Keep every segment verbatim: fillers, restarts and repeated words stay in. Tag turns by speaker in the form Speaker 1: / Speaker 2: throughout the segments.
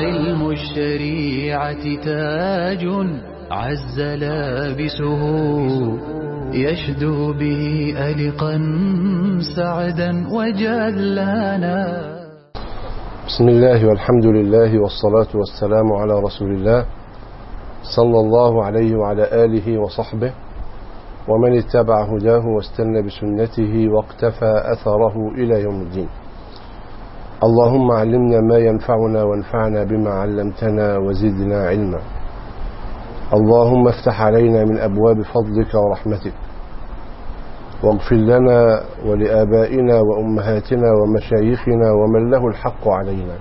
Speaker 1: علم الشريعة تاج عز لابسه يشدو به ألقا سعدا وجلانا.
Speaker 2: بسم الله والحمد لله والصلاة والسلام على رسول الله صلى الله عليه وعلى آله وصحبه ومن اتبع هداه واستنى بسنته واقتفى أثره إلى يوم الدين. اللهم علمنا ما ينفعنا وانفعنا بما علمتنا وزدنا علما. اللهم افتح علينا من أبواب فضلك ورحمتك، واغفر لنا ولآبائنا وأمهاتنا ومشايخنا ومن له الحق علينا.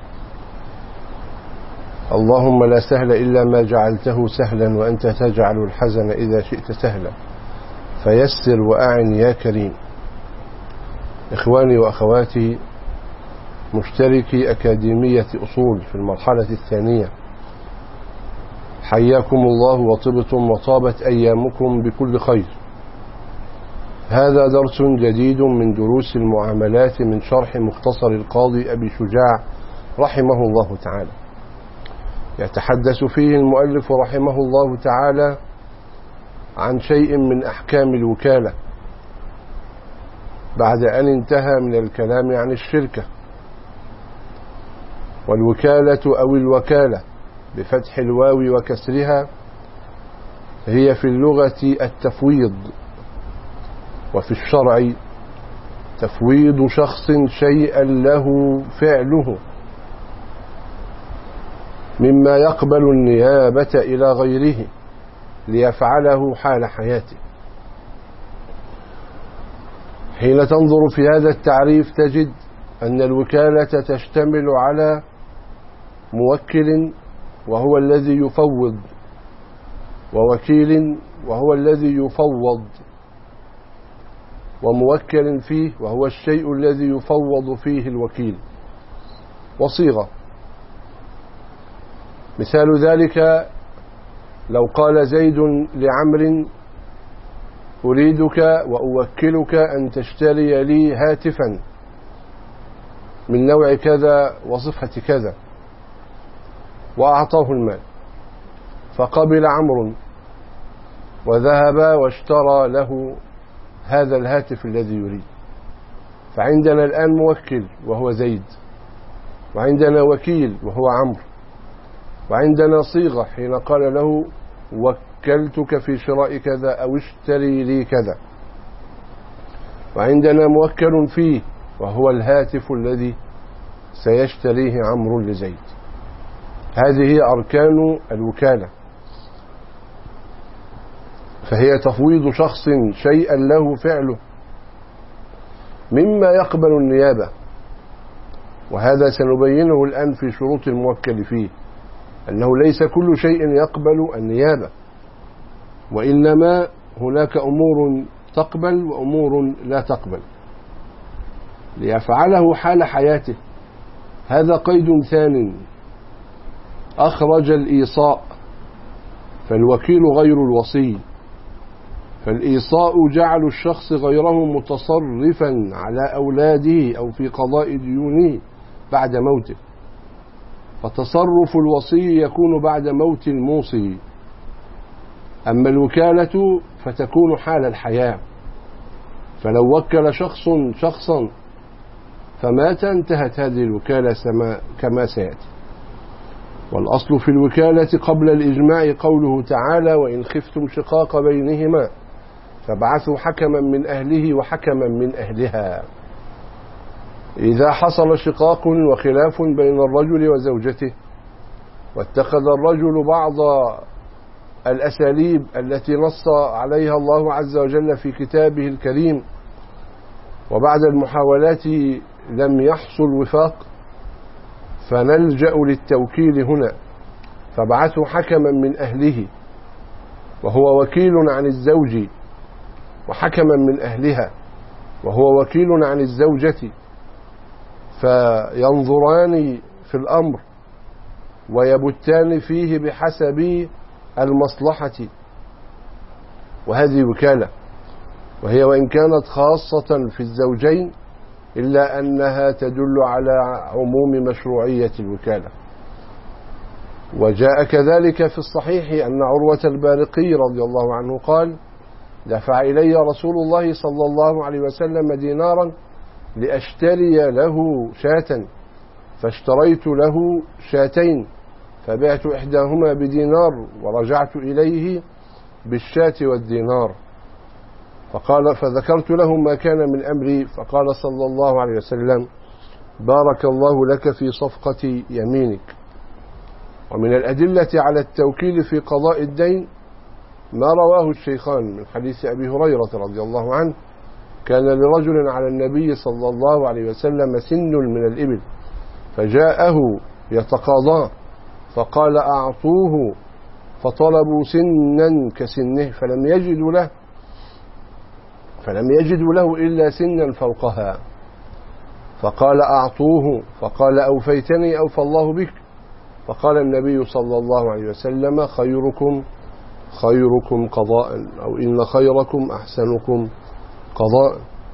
Speaker 2: اللهم لا سهل إلا ما جعلته سهلا وأنت تجعل الحزن إذا شئت سهلا، فيسر وأعن يا كريم. إخواني وأخواتي مشتركي أكاديمية أصول في المرحلة الثانية، حياكم الله وطبتم وطابت أيامكم بكل خير. هذا درس جديد من دروس المعاملات من شرح مختصر القاضي أبي شجاع رحمه الله تعالى. يتحدث فيه المؤلف رحمه الله تعالى عن شيء من أحكام الوكالة بعد أن انتهى من الكلام عن الشركة. والوكالة أو الوكالة بفتح الواو وكسرها هي في اللغة التفويض، وفي الشرع تفويض شخص شيئا له فعله مما يقبل النيابة إلى غيره ليفعله حال حياته. حين تنظر في هذا التعريف تجد أن الوكالة تشتمل على موكل وهو الذي يفوض، ووكيل وهو الذي يفوض، وموكل فيه وهو الشيء الذي يفوض فيه الوكيل، وصيغة. مثال ذلك لو قال زيد لعمر أريدك وأوكلك أن تشتري لي هاتفا من نوع كذا وصفة كذا، وأعطاه المال، فقبل عمرو وذهب واشترى له هذا الهاتف الذي يريد. فعندنا الآن موكل وهو زيد، وعندنا وكيل وهو عمرو، وعندنا صيغة حين قال له وكلتك في شراء كذا أو اشتري لي كذا، وعندنا موكل فيه وهو الهاتف الذي سيشتريه عمرو لزيد. هذه هي أركان الوكالة، فهي تفويض شخص شيئا له فعله مما يقبل النيابة، وهذا سنبينه الآن في شروط الموكل فيه، أنه ليس كل شيء يقبل النيابة، وإنما هناك أمور تقبل وأمور لا تقبل ليفعله حال حياته. هذا قيد ثان. أخرج الإيصاء، فالوكيل غير الوصي، فالإيصاء جعل الشخص غيره متصرفا على أولاده أو في قضاء ديونه بعد موته، فتصرف الوصي يكون بعد موت الموصي. أما الوكالة فتكون حال الحياة، فلو وكل شخص شخصا فمات انتهت هذه الوكالة كما سيأتي. والأصل في الوكالة قبل الإجماع قوله تعالى وإن خفتم شقاق بينهما فابعثوا حكما من أهله وحكما من أهلها. إذا حصل شقاق وخلاف بين الرجل وزوجته واتخذ الرجل بعض الأساليب التي نص عليها الله عز وجل في كتابه الكريم، وبعد المحاولات لم يحصل وفاق، فنلجأ للتوكيل هنا. فابعثوا حكما من أهله وهو وكيل عن الزوج، وحكما من أهلها وهو وكيل عن الزوجة، فينظران في الأمر ويبتان فيه بحسب المصلحة. وهذه وكالة، وهي وإن كانت خاصة في الزوجين إلا أنها تدل على عموم مشروعية الوكالة. وجاء كذلك في الصحيح أن عروة البارقي رضي الله عنه قال: دفع إلي رسول الله صلى الله عليه وسلم دينارا لأشتري له شاة، فاشتريت له شاتين، فبعت إحداهما بدينار ورجعت إليه بالشاة والدينار. فقال فذكرت له ما كان من أمري، فقال صلى الله عليه وسلم: بارك الله لك في صفقة يمينك. ومن الأدلة على التوكيل في قضاء الدين ما رواه الشيخان من حديث أبي هريرة رضي الله عنه: كان لرجل على النبي صلى الله عليه وسلم سن من الإبل، فجاءه يتقاضاه، فقال: أعطوه، فطلبوا سنا كسنه، فلم يجدوا له فلم يجدوا له إلا سنا فوقها، فقال: أعطوه، فقال: أوفيتني أوفى الله بك. فقال النبي صلى الله عليه وسلم: خيركم خيركم قضاء، أو إن خيركم أحسنكم قضاء.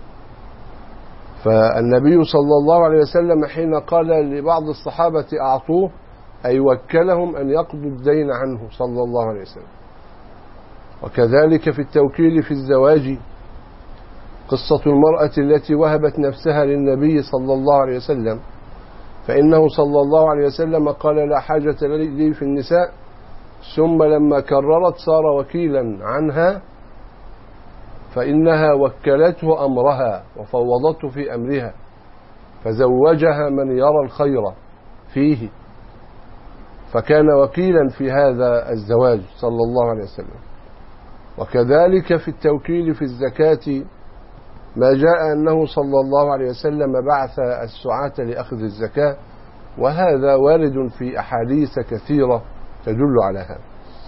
Speaker 2: فالنبي صلى الله عليه وسلم حين قال لبعض الصحابة أعطوه، أي وكلهم أن يقضوا الدين عنه صلى الله عليه وسلم. وكذلك في التوكيل في الزواج، قصة المرأة التي وهبت نفسها للنبي صلى الله عليه وسلم، فإنه صلى الله عليه وسلم قال: لا حاجة لي في النساء، ثم لما كررت صار وكيلا عنها، فإنها وكلته أمرها وفوضته في أمرها، فزوجها من يرى الخير فيه، فكان وكيلا في هذا الزواج صلى الله عليه وسلم. وكذلك في التوكيل في الزكاة ما جاء أنه صلى الله عليه وسلم بعث السعاة لأخذ الزكاة، وهذا وارد في أحاديث كثيرة تدل على هذا.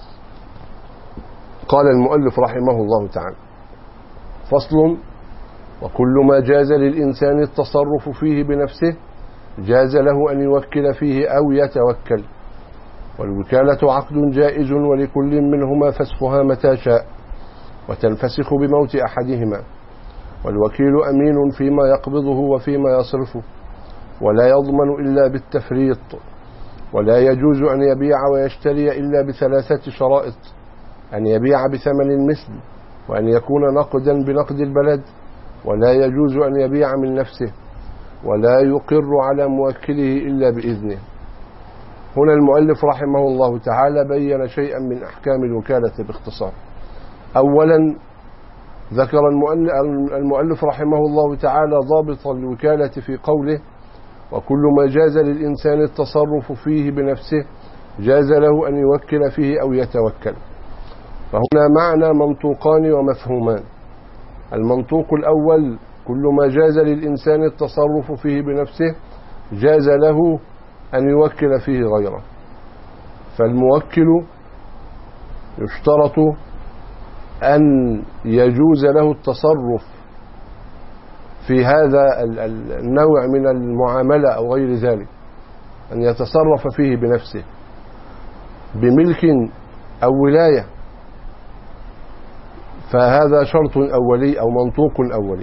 Speaker 2: قال المؤلف رحمه الله تعالى: فصل: وكل ما جاز للإنسان التصرف فيه بنفسه جاز له أن يوكل فيه أو يتوكل، والوكالة عقد جائز، ولكل منهما فسخها متى شاء، وتنفسخ بموت أحدهما. والوكيل أمين فيما يقبضه وفيما يصرفه، ولا يضمن إلا بالتفريط، ولا يجوز أن يبيع ويشتري إلا بثلاثة شرائط: أن يبيع بثمن المثل، وأن يكون نقدا بنقد البلد، ولا يجوز أن يبيع من نفسه، ولا يقر على موكله إلا بإذنه. هنا المؤلف رحمه الله تعالى بين شيئا من أحكام الوكالة باختصار. أولا ذكر المؤلف رحمه الله تعالى ضابط الوكالة في قوله: وكل ما جاز للإنسان التصرف فيه بنفسه جاز له أن يوكل فيه أو يتوكل. فهنا معنى منطوقان ومفهومان. المنطوق الأول: كل ما جاز للإنسان التصرف فيه بنفسه جاز له أن يوكل فيه غيره. فالموكل يشترط أن يجوز له التصرف في هذا النوع من المعاملة أو غير ذلك، أن يتصرف فيه بنفسه بملك أو ولاية، فهذا شرط أولي أو منطوق أولي.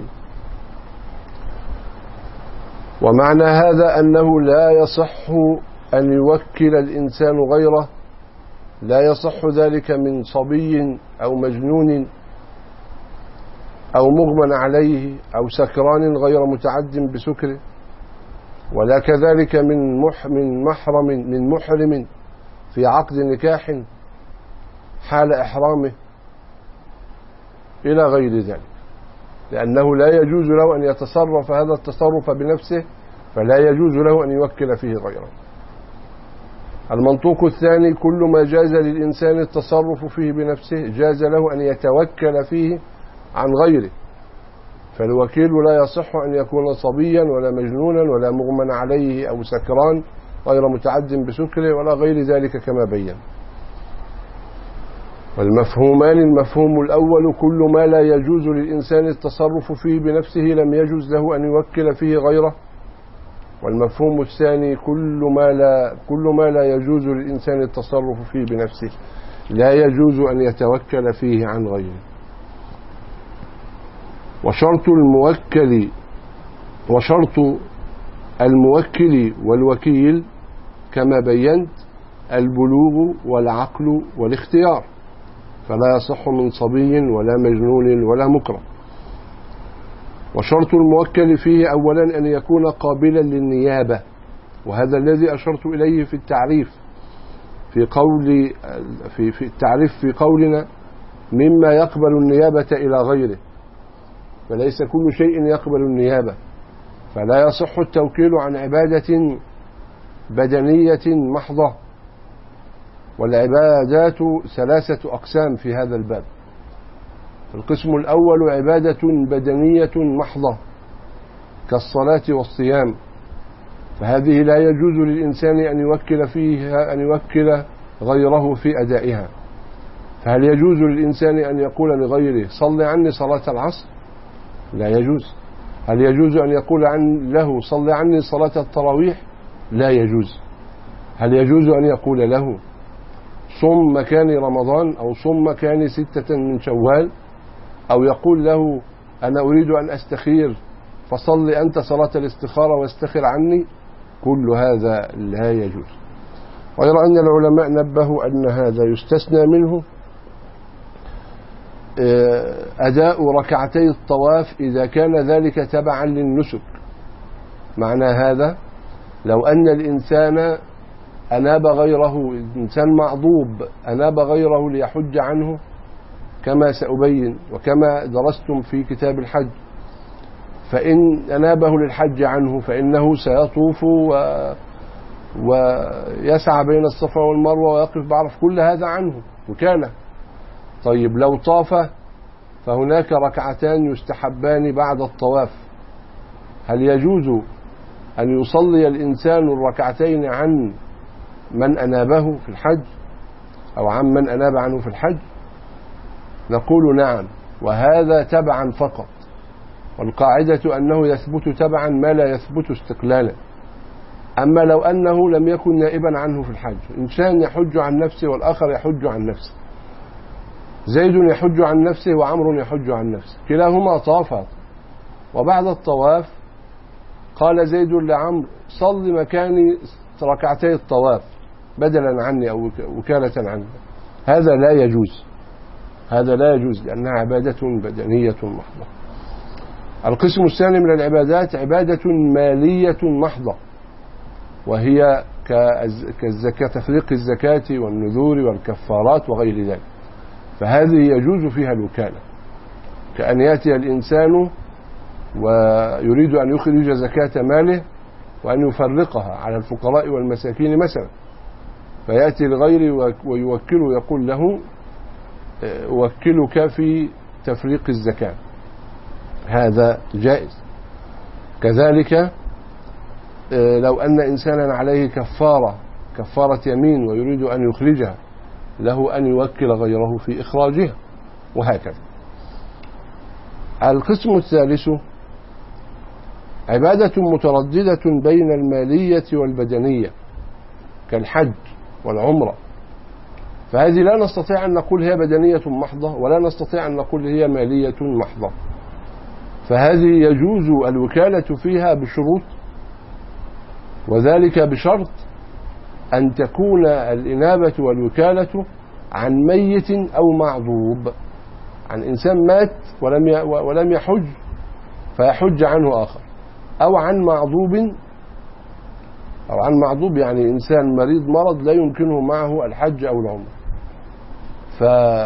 Speaker 2: ومعنى هذا أنه لا يصح أن يوكل الإنسان غيره، لا يصح ذلك من صبي أو مجنون أو مغمى عليه أو سكران غير متعد بسكره، ولا كذلك من من محرم من محرم في عقد نكاح حال إحرامه إلى غير ذلك، لأنه لا يجوز له أن يتصرف هذا التصرف بنفسه، فلا يجوز له أن يوكل فيه غيره. المنطوق الثاني: كل ما جاز للإنسان التصرف فيه بنفسه جاز له أن يتوكل فيه عن غيره. فالوكيل لا يصح أن يكون صبيا ولا مجنونا ولا مغمى عليه أو سكران غير متعد بسكره ولا غير ذلك كما بين. والمفهومان: المفهوم الأول: كل ما لا يجوز للإنسان التصرف فيه بنفسه لم يجوز له أن يوكل فيه غيره. والمفهوم الثاني: كل ما لا كل ما لا يجوز للإنسان التصرف فيه بنفسه لا يجوز أن يتوكل فيه عن غيره. وشرط الموكل وشرط الموكل والوكيل كما بينت البلوغ والعقل والاختيار، فلا يصح من صبي ولا مجنون ولا مكره. وشرط الموكل فيه أولا أن يكون قابلا للنيابة، وهذا الذي أشرت إليه في التعريف في قول في في التعريف في قولنا مما يقبل النيابة إلى غيره، فليس كل شيء يقبل النيابة، فلا يصح التوكيل عن عبادة بدنية محضة. والعبادات ثلاثة أقسام في هذا الباب. القسم الأول عبادة بدنية محضة كالصلاة والصيام، فهذه لا يجوز للإنسان أن يوكل فيها أن يوكل غيره في أدائها. فهل يجوز للإنسان أن يقول لغيره صل عني صلاة العصر؟ لا يجوز. هل يجوز أن يقول عن له صل عني صلاة التراويح؟ لا يجوز. هل يجوز أن يقول له صم مكان رمضان أو صم مكان ستة من شوال، أو يقول له أنا أريد أن أستخير فصل أنت صلاة الاستخارة واستخر عني؟ كل هذا لا يجوز. غير أن العلماء نبهوا أن هذا يستثنى منه أداء ركعتي الطواف إذا كان ذلك تبعا للنسك. معنى هذا لو أن الإنسان أناب غيره، إنسان معضوب أناب غيره ليحج عنه كما سأبين وكما درستم في كتاب الحج، فإن أنابه للحج عنه فإنه سيطوف و... ويسعى بين الصفا والمروة ويقف بعرف، كل هذا عنه وكاله. طيب لو طاف فهناك ركعتان يستحبان بعد الطواف، هل يجوز أن يصلي الإنسان الركعتين عن من أنابه في الحج أو عن من أناب عنه في الحج؟ نقول نعم، وهذا تبعا فقط، والقاعدة أنه يثبت تبعا ما لا يثبت استقلالا. أما لو أنه لم يكن نائبا عنه في الحج، إنسان يحج عن نفسه والآخر يحج عن نفسه، زيد يحج عن نفسه وعمر يحج عن نفسه، كلاهما طافا، وبعد الطواف قال زيد لعمر صل مكاني ركعتي الطواف بدلا عني أو وكالة عني، هذا لا يجوز، هذا لا يجوز لأنها عبادة بدنية محضة. القسم الثاني من العبادات عبادة مالية محضة، وهي كالزكاة، تفريق الزكاة والنذور والكفارات وغير ذلك، فهذه يجوز فيها الوكالة، كأن يأتي الإنسان ويريد أن يخرج زكاة ماله وأن يفرقها على الفقراء والمساكين مثلا، فيأتي لغيره ويوكله يقول له أوكلك في تفريق الزكاة، هذا جائز. كذلك لو أن إنسانا عليه كفارة كفارة يمين ويريد أن يخرجها، له أن يوكل غيره في إخراجها، وهكذا. القسم الثالث عبادة مترددة بين المالية والبدنية كالحج والعمرة، فهذه لا نستطيع أن نقول هي بدنية محضة ولا نستطيع أن نقول هي مالية محضة، فهذه يجوز الوكالة فيها بشروط، وذلك بشرط أن تكون الإنابة والوكالة عن ميت أو معذوب، عن إنسان مات ولم ولم يحج فيحج عنه آخر، أو عن معذوب، أو عن معذوب يعني إنسان مريض مرض لا يمكنه معه الحج أو العمرة، ف...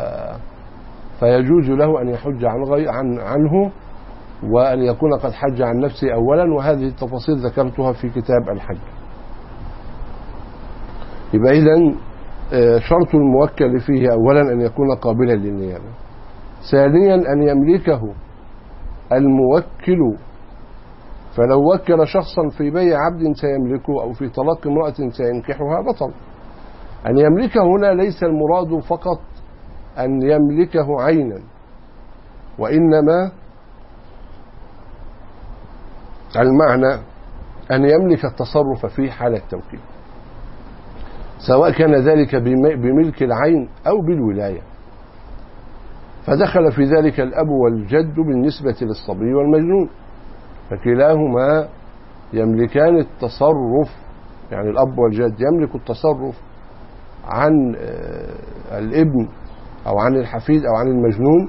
Speaker 2: فيجوز له أن يحج عن غي... عن عنه وأن يكون قد حج عن نفسه أولا، وهذه التفاصيل ذكرتها في كتاب الحج. يبقى إذن شرط الموكل فيه أولا أن يكون قابلا للنيابة، ثانيا أن يملكه الموكل، فلو وكل شخصا في بيع عبد سيملكه أو في طلاق امرأة سينكحها بطل. أن يملكه هنا ليس المراد فقط أن يملكه عينا، وإنما المعنى أن يملك التصرف فيه حال التوكيل، سواء كان ذلك بملك العين أو بالولاية، فدخل في ذلك الأب والجد بالنسبة للصبي والمجنون، فكلاهما يملكان التصرف، يعني الأب والجد يملك التصرف عن الابن أو عن الحفيد أو عن المجنون،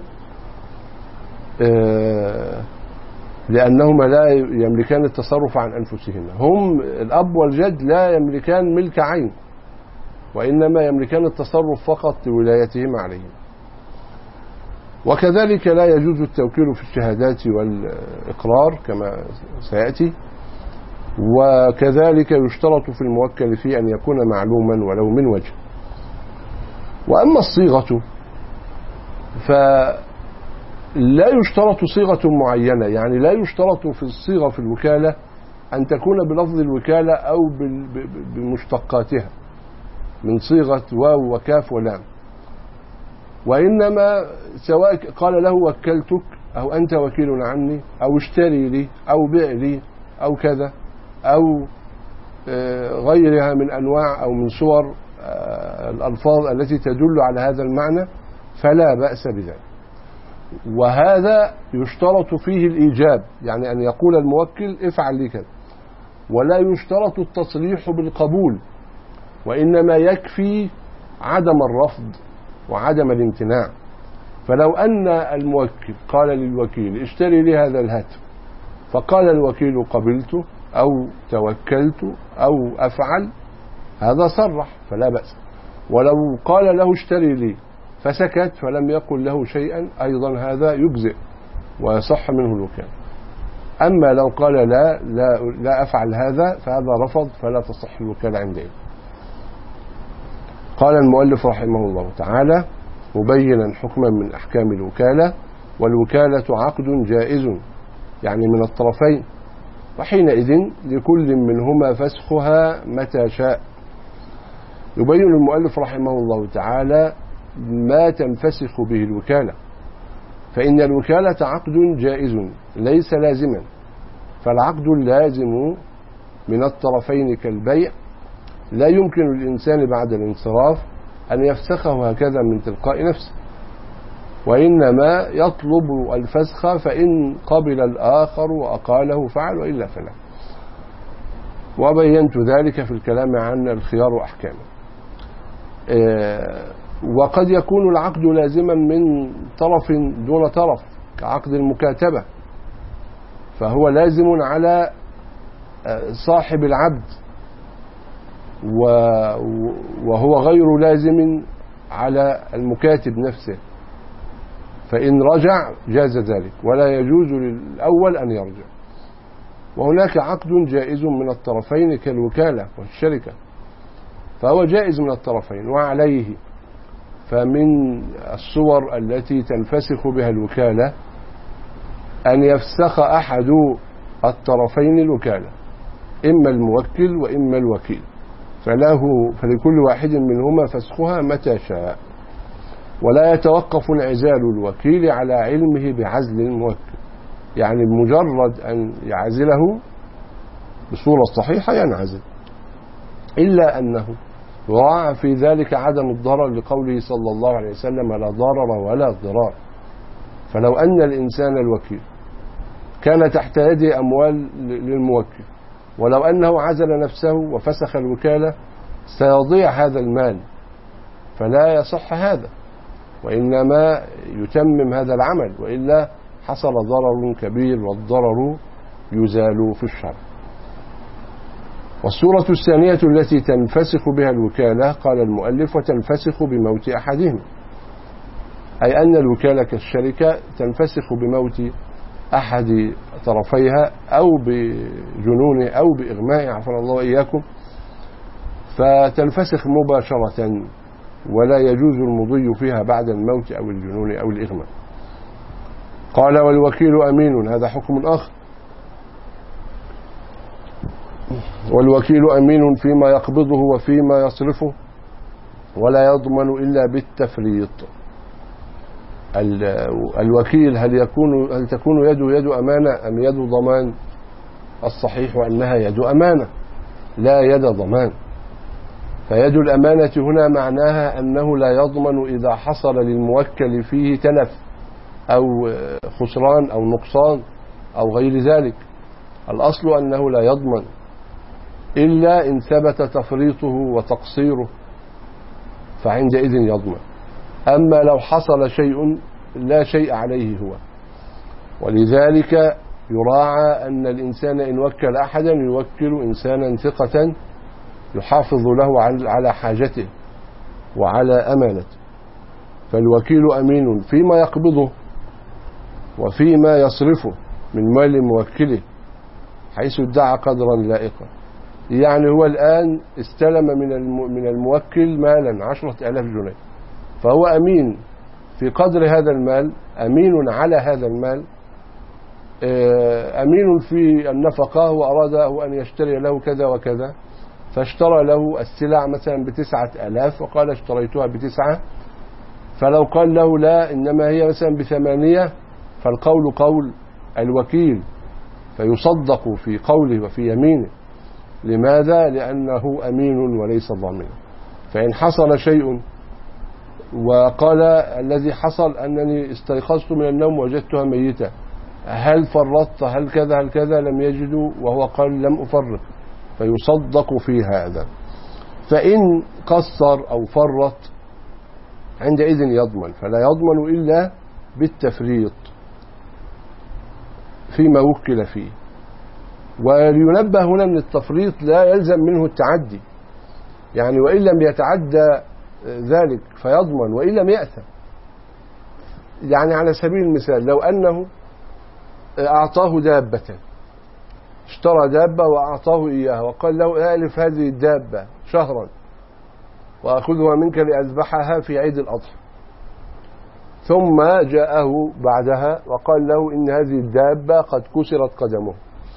Speaker 2: لأنهما لا يملكان التصرف عن أنفسهما. هم الأب والجد لا يملكان ملك عين، وإنما يملكان التصرف فقط لولايتهما عليهم. وكذلك لا يجوز التوكيل في الشهادات والإقرار كما سيأتي. وكذلك يشترط في الموكل فيه أن يكون معلوما ولو من وجه. وأما الصيغة فلا يشترط صيغة معينة، يعني لا يشترط في الصيغة في الوكالة أن تكون بلفظ الوكالة أو بمشتقاتها من صيغة واو وكاف ولام، وإنما سواء قال له وكلتك أو أنت وكيل عني أو اشتري لي أو بيع لي أو كذا أو غيرها من أنواع أو من صور الألفاظ التي تدل على هذا المعنى فلا بأس بذلك. وهذا يشترط فيه الإيجاب، يعني أن يقول الموكل افعل لي كذا، ولا يشترط التصريح بالقبول، وإنما يكفي عدم الرفض وعدم الامتناع. فلو أن الموكل قال للوكيل اشتري لي هذا الهاتف، فقال الوكيل قبلت أو توكلت أو أفعل، هذا صرح فلا بأس. ولو قال له اشتري لي فسكت فلم يقل له شيئا، أيضا هذا يجزئ ويصح منه الوكالة. أما لو قال لا لا, لا أفعل هذا فهذا رفض فلا تصح الوكالة عندئذ. قال المؤلف رحمه الله تعالى مبينا حكما من أحكام الوكالة: والوكالة عقد جائز يعني من الطرفين، وحينئذ لكل منهما فسخها متى شاء. يبين المؤلف رحمه الله تعالى ما تنفسخ به الوكالة، فإن الوكالة عقد جائز ليس لازما، فالعقد اللازم من الطرفين كالبيع لا يمكن للإنسان بعد الانصراف أن يفسخه هكذا من تلقاء نفسه، وإنما يطلب الفسخ، فإن قبل الآخر وأقاله فعل وإلا فلا. وبينت ذلك في الكلام عن الخيار وأحكامه. وقد يكون العقد لازما من طرف دون طرف كعقد المكاتبة، فهو لازم على صاحب العبد وهو غير لازم على المكاتب نفسه، فإن رجع جاز ذلك ولا يجوز للأول أن يرجع. وهناك عقد جائز من الطرفين كالوكالة والشركة، فهو جائز من الطرفين. وعليه فمن الصور التي تنفسخ بها الوكالة أن يفسخ أحد الطرفين الوكالة، إما الموكل وإما الوكيل، فله فلكل واحد منهما فسخها متى شاء، ولا يتوقف انعزال الوكيل على علمه بعزل الموكل، يعني مجرد أن يعزله بصورة صحيحة ينعزل، إلا أنه يراعى في ذلك عدم الضرر لقوله صلى الله عليه وسلم لا ضرر ولا ضرار. فلو أن الإنسان الوكيل كان تحت يده أموال للموكل، ولو أنه عزل نفسه وفسخ الوكالة سيضيع هذا المال، فلا يصح هذا، وإنما يتمم هذا العمل، وإلا حصل ضرر كبير، والضرر يزال في الشرع. والصورة الثانية التي تنفسخ بها الوكالة قال المؤلف وتنفسخ بموت أحدهم، أي أن الوكالة كالشركة تنفسخ بموت أحد طرفيها أو بجنون أو بإغماء عفوا الله وإياكم، فتنفسخ مباشرة ولا يجوز المضي فيها بعد الموت أو الجنون أو الإغماء. قال والوكيل أمين، هذا حكم آخر. والوكيل أمين فيما يقبضه وفيما يصرفه ولا يضمن إلا بالتفريط. الوكيل هل يكون هل تكون يده يد أمانة أم يد ضمان؟ الصحيح أنها يد أمانة لا يد ضمان. فيد الأمانة هنا معناها أنه لا يضمن إذا حصل للموكل فيه تلف أو خسران أو نقصان أو غير ذلك. الأصل أنه لا يضمن إلا إن ثبت تفريطه وتقصيره فعندئذ يضمن. أما لو حصل شيء لا شيء عليه هو، ولذلك يراعى أن الإنسان إن وكل أحدا يوكل إنسانا ثقة يحافظ له على حاجته وعلى أمانته. فالوكيل أمين فيما يقبضه وفيما يصرفه من مال موكله حيث ادعى قدرا لائقا. يعني هو الآن استلم من الموكل مالا عشرة آلاف جنيه، فهو أمين في قدر هذا المال، أمين على هذا المال، أمين في النفقة، وأراده أن يشتري له كذا وكذا، فاشترى له السلع مثلا بتسعة آلاف وقال اشتريتها بتسعة، فلو قال له لا إنما هي مثلا بثمانية فالقول قول الوكيل فيصدق في قوله وفي يمينه. لماذا؟ لأنه أمين وليس ضامنا. فإن حصل شيء وقال الذي حصل أنني استيقظت من النوم وجدتها ميتة، هل فرطت هل كذا هل كذا، لم يجدوا وهو قال لم أفرط، فيصدق في هذا. فإن قصر أو فرط عندئذ يضمن، فلا يضمن إلا بالتفريط فيما وكل فيه. ولينبه هنا أن التفريط لا يلزم منه التعدي، يعني وإن لم يتعدى ذلك فيضمن وإن لم يأثم. يعني على سبيل المثال لو أنه أعطاه دابة، اشترى دابة وأعطاه إياها وقال له ألف هذه الدابة شهرا وأخذها منك لأذبحها في عيد الأضحى، ثم جاءه بعدها وقال له إن هذه الدابة قد كسرت قدمه،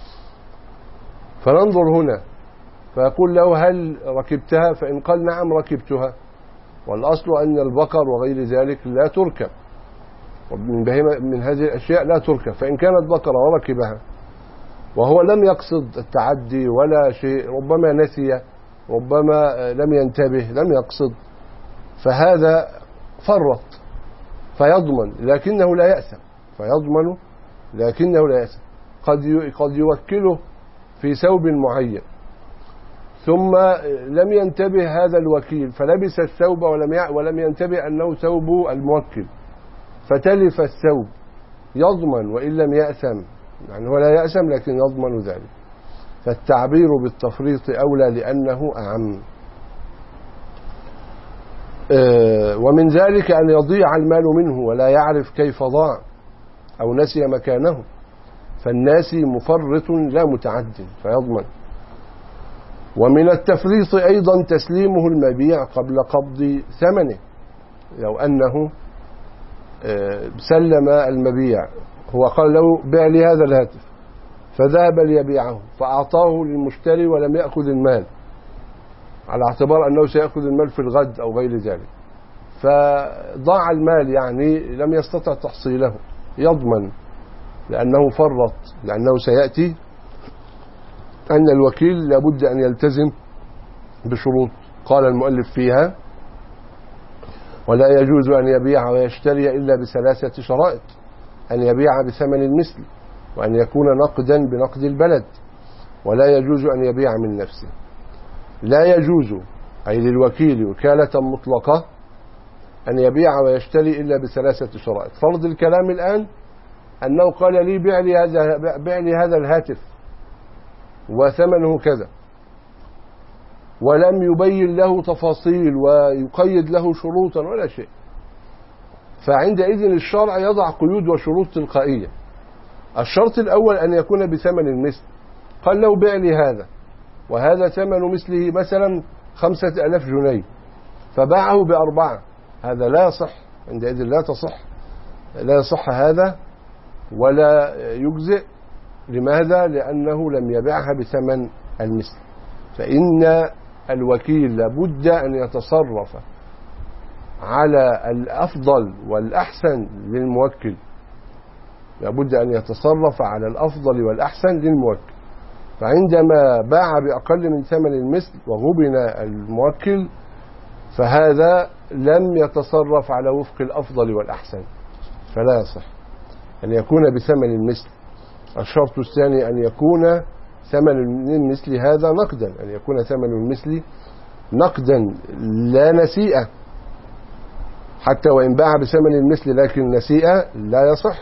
Speaker 2: فننظر هنا فيقول له هل ركبتها؟ فإن قال نعم ركبتها، والأصل أن البقر وغير ذلك لا تركب، ومن بهيمة من هذه الأشياء لا تركب. فإن كانت بقرة وركبها وهو لم يقصد التعدي ولا شيء، ربما نسي ربما لم ينتبه لم يقصد، فهذا فرط فيضمن لكنه لا يأثم، فيضمن لكنه لا يأثم. قد قد يوكله في ثوب معين ثم لم ينتبه هذا الوكيل فلبس الثوب ولم ولم ينتبه أنه ثوب الموكل فتلف الثوب، يضمن وإن لم يأثم، يعني هو لا يأثم لكن يضمن ذلك. فالتعبير بالتفريط أولى لأنه أعم. ومن ذلك أن يضيع المال منه ولا يعرف كيف ضاع أو نسي مكانه، فالناسي مفرط لا متعد فيضمن. ومن التفريط أيضا تسليمه المبيع قبل قبض ثمنه. لو أنه سلم المبيع، هو قال له بيع لي هذا الهاتف، فذهب ليبيعه فأعطاه للمشتري ولم يأخذ المال على اعتبار أنه سيأخذ المال في الغد أو غير ذلك، فضاع المال يعني لم يستطع تحصيله، يضمن لأنه فرط، لأنه سيأتي أن الوكيل لابد أن يلتزم بشروط قال المؤلف فيها: ولا يجوز أن يبيع ويشتري إلا بثلاثة شرائط: أن يبيع بثمن المثل، وأن يكون نقدا بنقد البلد، ولا يجوز أن يبيع من نفسه. لا يجوز أي للوكيل وكالة مطلقة أن يبيع ويشتري إلا بثلاثة شرائط. فرض الكلام الآن أنه قال لي بيع لي هذا, بيع لي هذا الهاتف وثمنه كذا، ولم يبين له تفاصيل ويقيد له شروطا ولا شيء، فعندئذ الشرع يضع قيود وشروط تلقائية. الشرط الأول أن يكون بثمن المثل، قال له بيع لي هذا وهذا ثمن مثله مثلا خمسة ألاف جنيه فباعه بأربعة، هذا لا يصح، عندئذ لا تصح لا يصح هذا ولا يجزئ. لماذا؟ لأنه لم يبيعها بثمن المثل. فإن الوكيل لابد أن يتصرف على الأفضل والأحسن للموكل، لابد أن يتصرف على الأفضل والأحسن للموكل. فعندما باع بأقل من ثمن المثل وغبن الموكل فهذا لم يتصرف على وفق الأفضل والأحسن، فلا يصح أن يكون بثمن المثل. الشرط الثاني أن يكون ثمن المثل هذا نقدا، أن يكون ثمن المثل نقدا لا نسيئة، حتى وإن باع بثمن المثل لكن نسيئة لا يصح.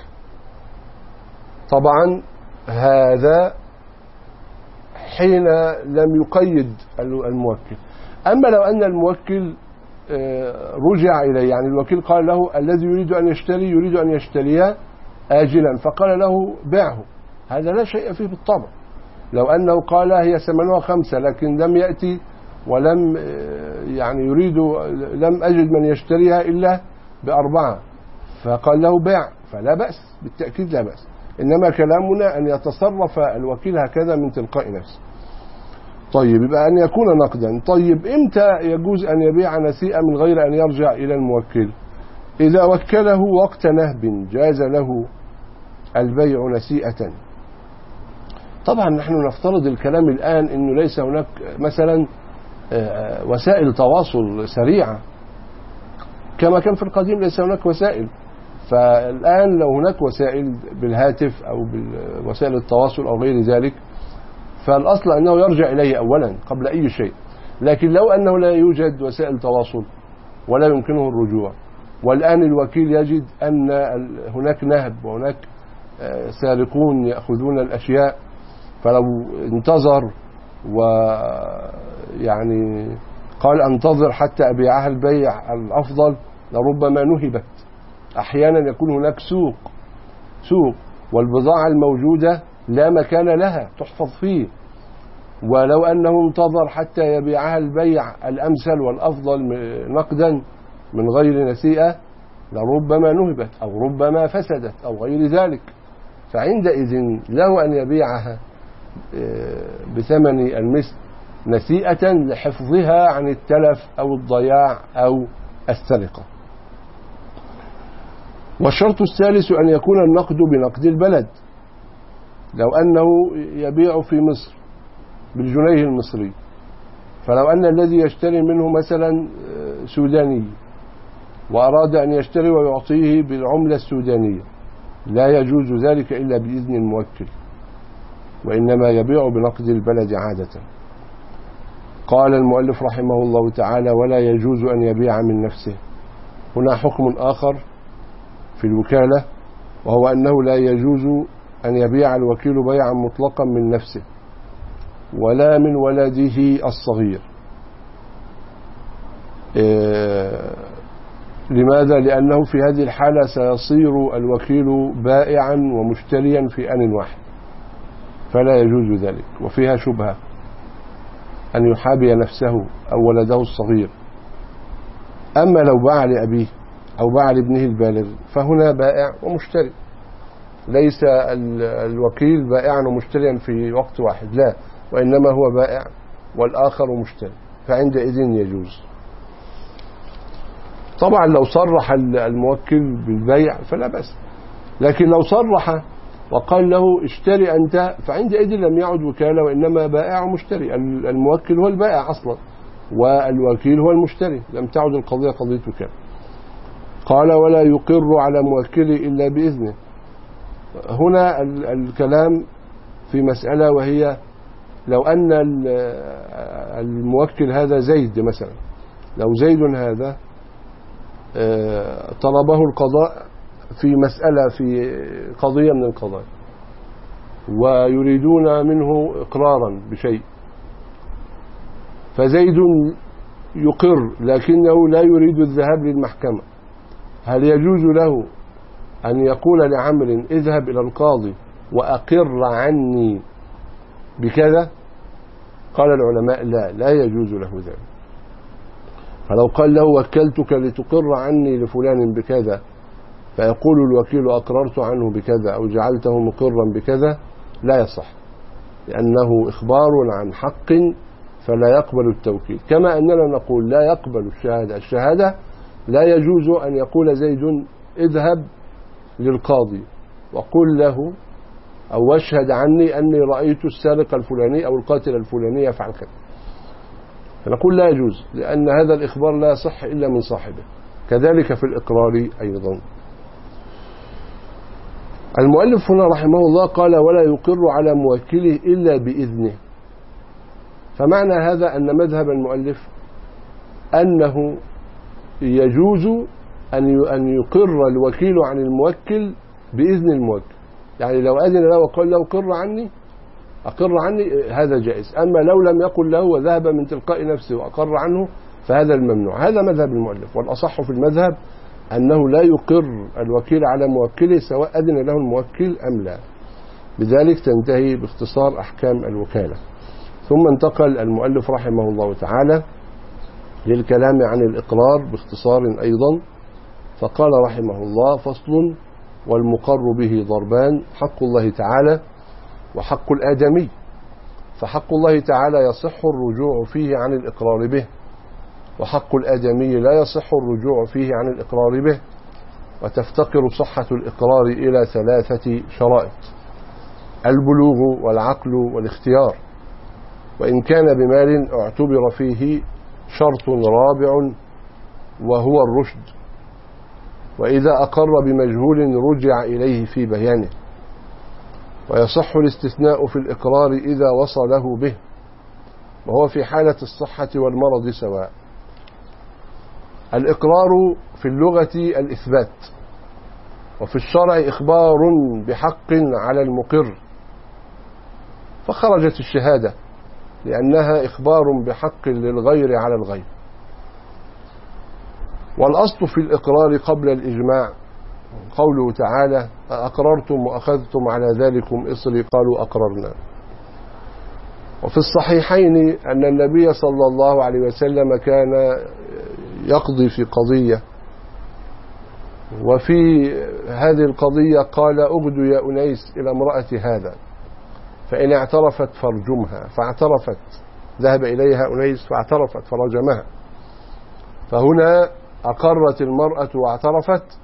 Speaker 2: طبعا هذا حين لم يقيد الموكل. أما لو أن الموكل رجع إليه، يعني الوكيل قال له الذي يريد أن يشتري يريد أن يشتريه آجلا، فقال له بيعه، هذا لا شيء فيه بالطبع. لو أنه قال هي ثمنها خمسة لكن لم يأتي ولم يعني يريد، لم أجد من يشتريها إلا بأربعة، فقال له بيع، فلا بأس، بالتأكيد لا بأس. إنما كلامنا أن يتصرف الوكيل هكذا من تلقاء نفسه. طيب، يبقى أن يكون نقدا. طيب، إمتى يجوز أن يبيع نسيئة من غير أن يرجع إلى الموكل؟ إذا وكله وقت نهب جاز له البيع نسيئة. طبعا نحن نفترض الكلام الآن أنه ليس هناك مثلا وسائل تواصل سريعة كما كان في القديم، ليس هناك وسائل. فالآن لو هناك وسائل بالهاتف أو بوسائل التواصل أو غير ذلك، فالأصل أنه يرجع إليه أولا قبل أي شيء. لكن لو أنه لا يوجد وسائل تواصل ولا يمكنه الرجوع، والآن الوكيل يجد أن هناك نهب وهناك سارقون يأخذون الأشياء، فلو انتظر ويعني قال انتظر حتى أبيعها البيع الأفضل لربما نهبت. أحيانا يكون هناك سوق سوق والبضاعة الموجودة لا مكان لها تحفظ فيه، ولو أنه انتظر حتى يبيعها البيع الأمثل والأفضل نقدا من غير نسيئة لربما نهبت أو ربما فسدت أو غير ذلك. فعندئذ له أن يبيعها بثمن المثل نسيئة لحفظها عن التلف أو الضياع أو السرقة. والشرط الثالث أن يكون النقد بنقد البلد. لو أنه يبيع في مصر بالجنيه المصري، فلو أن الذي يشتري منه مثلا سوداني وأراد أن يشتري ويعطيه بالعملة السودانية، لا يجوز ذلك إلا بإذن الموكل، وإنما يبيع بنقد البلد عادة. قال المؤلف رحمه الله تعالى: ولا يجوز أن يبيع من نفسه. هنا حكم آخر في الوكالة، وهو أنه لا يجوز أن يبيع الوكيل بيعا مطلقا من نفسه ولا من ولده الصغير. إيه لماذا؟ لأنه في هذه الحالة سيصير الوكيل بائعا ومشتريا في آن واحد، فلا يجوز ذلك، وفيها شبهة أن يحابي نفسه أو ولده الصغير. أما لو باع لأبيه أو باع لابنه البالغ فهنا بائع ومشتري، ليس الوكيل بائعا ومشتريا في وقت واحد، لا، وإنما هو بائع والآخر مشتري، فعندئذ يجوز. طبعا لو صرح الموكل بالبيع فلا بأس، لكن لو صرح وقال له اشتري أنت فعندئذ لم يعد وكالة، وإنما بائع ومشتري. الموكل هو البائع أصلا والوكيل هو المشتري، لم تعد القضية قضية وكالة. قال: ولا يقر على موكله إلا بإذنه. هنا الكلام في مسألة، وهي لو أن الموكل هذا زيد مثلا، لو زيد هذا طلبه القضاء في مسألة في قضية من القضايا ويريدون منه إقرارا بشيء، فزيد يقر لكنه لا يريد الذهاب للمحكمة، هل يجوز له أن يقول لعمرو اذهب إلى القاضي وأقر عني بكذا؟ قال العلماء لا، لا يجوز له ذلك. فلو قال له وكلتك لتقر عني لفلان بكذا، فيقول الوكيل أقررت عنه بكذا أو جعلته مقرا بكذا، لا يصح، لأنه إخبار عن حق فلا يقبل التوكيل. كما أننا نقول لا يقبل الشهادة الشهادة لا يجوز أن يقول زيد اذهب للقاضي وقل له أو واشهد عني أني رأيت السارق الفلاني أو القاتل الفلاني يفعل كذا، فنقول لا يجوز، لأن هذا الإخبار لا يصح إلا من صاحبه. كذلك في الإقرار أيضا. المؤلف هنا رحمه الله قال: ولا يقر على موكله إلا بإذنه. فمعنى هذا أن مذهب المؤلف أنه يجوز أن أن يقر الوكيل عن الموكل بإذن الموكل. يعني لو أذن له وقال له قر عني أقر عني هذا جائز، أما لو لم يقل له وذهب من تلقاء نفسه وأقر عنه فهذا الممنوع. هذا مذهب المؤلف، والأصح في المذهب أنه لا يقر الوكيل على موكله سواء أذن له الموكل أم لا. بذلك تنتهي باختصار أحكام الوكالة. ثم انتقل المؤلف رحمه الله تعالى للكلام عن الإقرار باختصار أيضا، فقال رحمه الله: فصل: والمقر به ضربان: حق الله تعالى وحق الآدمي. فحق الله تعالى يصح الرجوع فيه عن الإقرار به، وحق الآدمي لا يصح الرجوع فيه عن الإقرار به. وتفتقر صحة الإقرار إلى ثلاثة شرائط: البلوغ والعقل والاختيار، وإن كان بمال اعتبر فيه شرط رابع وهو الرشد، وإذا أقر بمجهول رجع إليه في بيانه. ويصح الاستثناء في الإقرار إذا وصله به، وهو في حالة الصحة والمرض سواء. الإقرار في اللغة الإثبات، وفي الشرع إخبار بحق على المقر، فخرجت الشهادة لأنها إخبار بحق للغير على الغير. والأصل في الإقرار قبل الإجماع قوله تعالى: أقررتم وأخذتم على ذلكم إصري قالوا أقررنا. وفي الصحيحين أن النبي صلى الله عليه وسلم كان يقضي في قضية، وفي هذه القضية قال: أغدو يا أنيس إلى امرأة هذا فإن اعترفت فارجمها، فاعترفت، ذهب إليها أنيس فاعترفت فرجمها. فهنا أقرت المرأة واعترفت،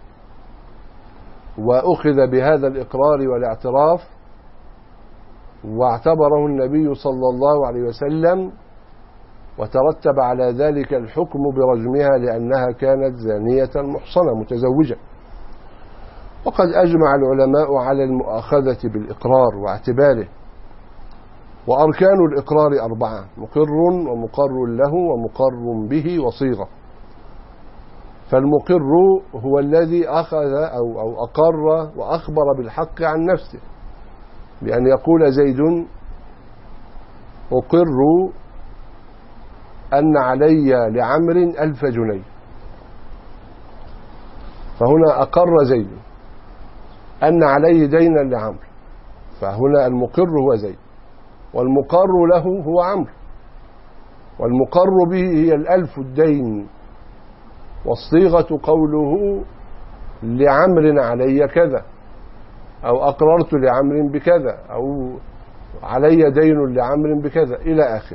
Speaker 2: وأخذ بهذا الإقرار والاعتراف، واعتبره النبي صلى الله عليه وسلم، وترتب على ذلك الحكم برجمها لأنها كانت زانية محصنة متزوجة. وقد أجمع العلماء على المؤاخذة بالإقرار واعتباره. وأركان الإقرار أربعة: مقر ومقر له ومقر به وصيغة. فالمقر هو الذي أخذ أو, أو أقر وأخبر بالحق عن نفسه، بأن يقول زيد: أقر أن علي لعمر ألف جنيه. فهنا أقر زيد أن عليه دينا لعمر، فهنا المقر هو زيد، والمقر له هو عمرو، والمقر به هي الألف الدين. والصيغة قوله: لعمر علي كذا، أو أقررت لعمر بكذا، أو علي دين لعمر بكذا إلى آخر.